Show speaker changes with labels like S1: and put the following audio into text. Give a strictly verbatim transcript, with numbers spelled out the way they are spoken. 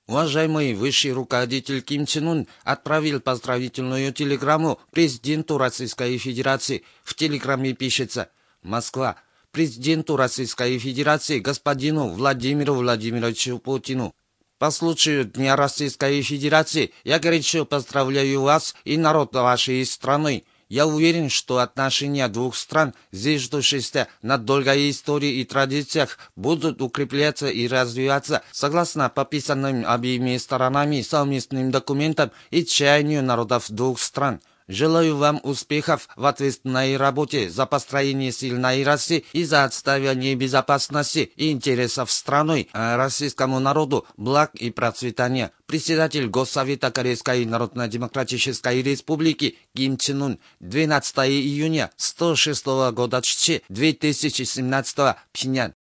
S1: Уважаемый высший руководитель Ким Чен Ын отправил поздравительную телеграмму президенту Российской Федерации. В телеграмме пишется: Москва. Президенту Российской Федерации господину Владимиру Владимировичу Путину. По случаю Дня Российской Федерации я горячо поздравляю вас и народ вашей страны. Я уверен, что отношения двух стран, зиждущиеся на долгой истории и традициях, будут укрепляться и развиваться согласно подписанным обеими сторонами совместным документам и чаянию народов двух стран. Желаю вам успехов в ответственной работе за построение сильной России и за отстаивание безопасности и интересов страны, а российскому народу благ и процветания. Председатель Госсовета Корейской Народно-Демократической Республики Ким Чен Ын, двенадцатого июня сто шестого года две тысячи семнадцатого, Пхеньян.